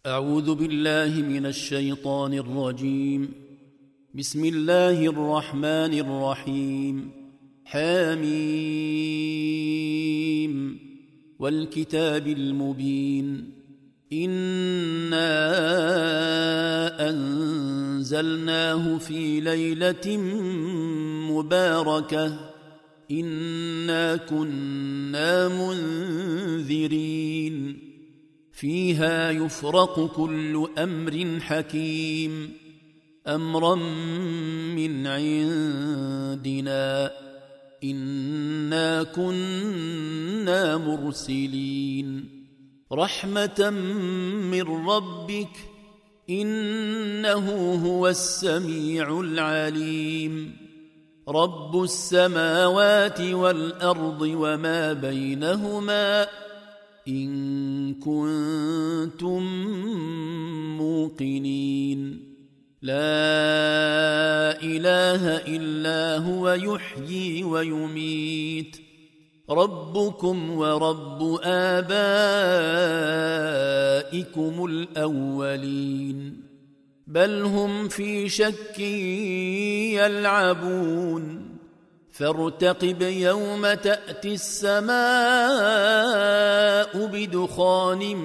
أعوذ بالله من الشيطان الرجيم. بسم الله الرحمن الرحيم. حميم والكتاب المبين. إنا أنزلناه في ليلة مباركة إنا كنا منذرين فيها يفرق كل أمر حكيم أمرا من عندنا إنا كنا مرسلين رحمة من ربك إنه هو السميع العليم رب السماوات والأرض وما بينهما إن كنتم موقنين لا إله إلا هو يحيي ويميت ربكم ورب آبائكم الأولين بل هم في شك يلعبون فارتقب يوم تأتي السماء بدخان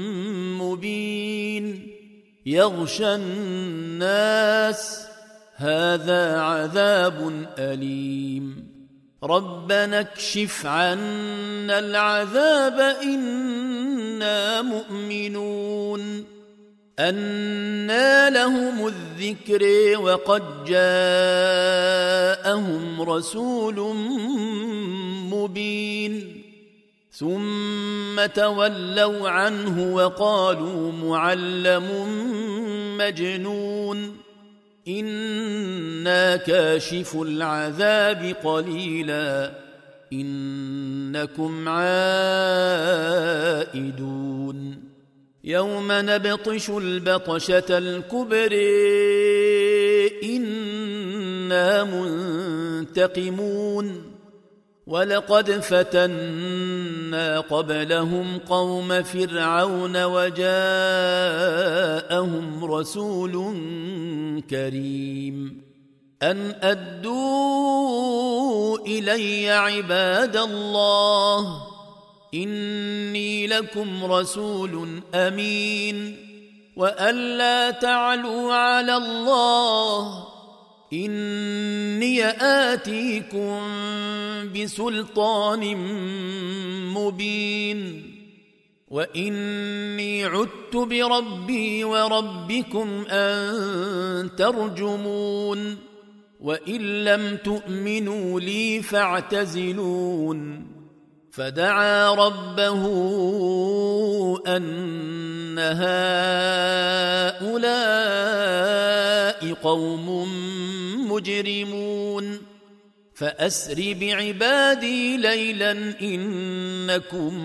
مبين يغشى الناس هذا عذاب أليم ربنا اكشف عنا العذاب إنا مؤمنون أنى لهم الذكر وقد جاءهم رسول مبين ثم تولوا عنه وقالوا معلم مجنون إنا كاشف العذاب قليلا إنكم عائدون يوم نبطش البطشة الكبر إنا منتقمون ولقد فتنا قبلهم قوم فرعون وجاءهم رسول كريم أن أدوا إلي عباد الله إني لكم رسول أمين وأن لا تعلوا على الله إني آتيكم بسلطان مبين وإني عدت بربي وربكم أن ترجمون وإن لم تؤمنوا لي فاعتزلون فدعا ربه أن هؤلاء قوم مجرمون فأسر بعبادي ليلا إنكم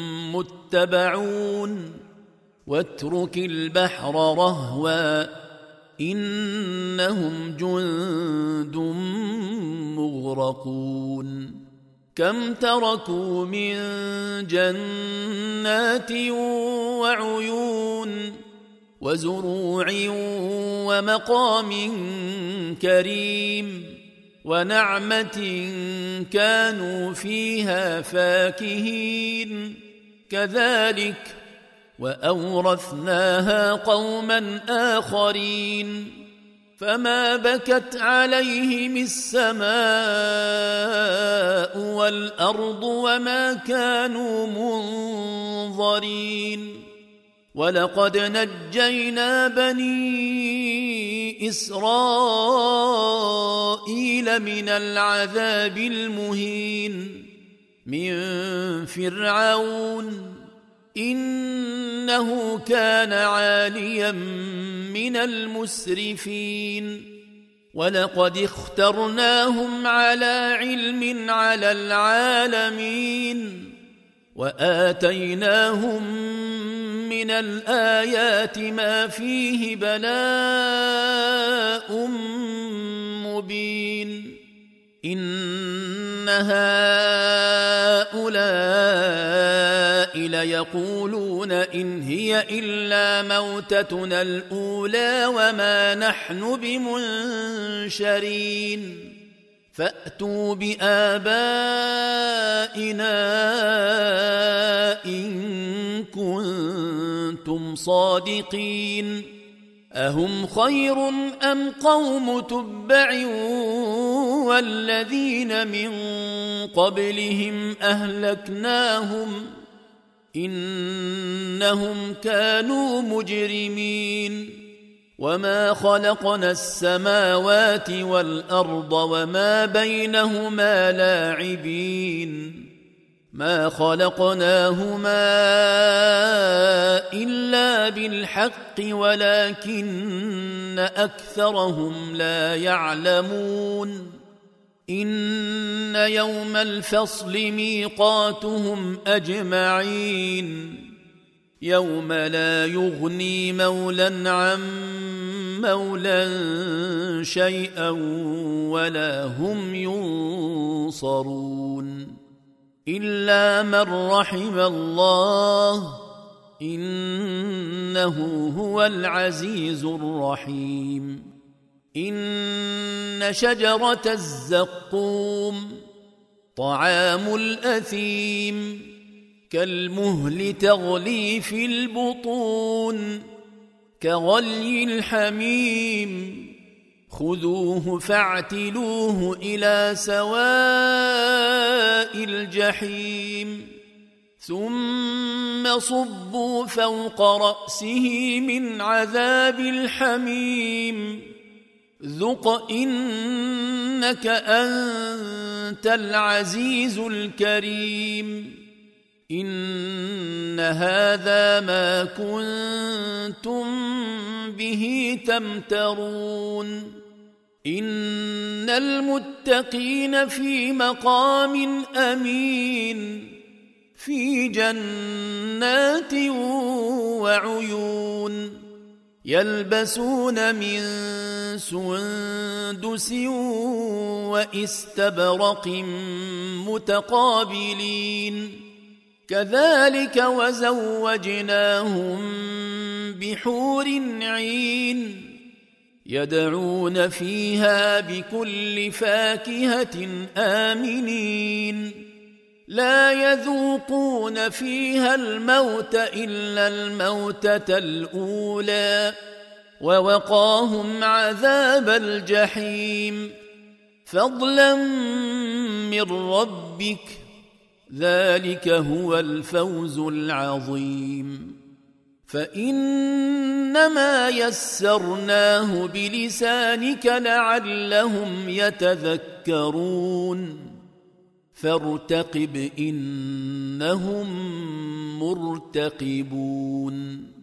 متبعون واترك البحر رهوا إنهم جند مغرقون كم تركوا من جنات وعيون وزروع ومقام كريم ونعمة كانوا فيها فاكهين كذلك وأورثناها قوما آخرين فما بكت عليهم السماء والأرض وما كانوا منظرين ولقد نجينا بني إسرائيل من العذاب المهين من فرعون إنه كان عاليا من المسرفين ولقد اخترناهم على علم على العالمين وآتيناهم من الآيات ما فيه بلاء مبين إن هؤلاء ليقولون إن هي إلا موتتنا الأولى وما نحن بمنشرين فأتوا بآبائنا إن كنتم صادقين أهم خير أم قوم تبع والذين من قبلهم أهلكناهم إنهم كانوا مجرمين وما خلقنا السماوات والأرض وما بينهما لاعبين ما خلقناهما إلا بالحق ولكن أكثرهم لا يعلمون إن يوم الفصل ميقاتهم أجمعين يوم لا يغني مولى عن مولى شيئا ولا هم ينصرون إلا من رحم الله إنه هو العزيز الرحيم إن شجرة الزقوم طعام الأثيم كالمهل تغلي في البطون كغلي الحميم خذوه فاعتلوه إلى سواء الجحيم ثم صبوا فوق رأسه من عذاب الحميم ذق إنك أنت العزيز الكريم إن هذا ما كنتم به تمترون إن المتقين في مقام أمين في جنات وعيون يلبسون من سندس واستبرق متقابلين كذلك وزوجناهم بحور عين يدعون فيها بكل فاكهة آمنين لا يذوقون فيها الموت إلا الموتة الأولى ووقاهم عذاب الجحيم فضلا من ربك ذلك هو الفوز العظيم فإنما يسرناه بلسانك لعلهم يتذكرون فارتقب إنهم مرتقبون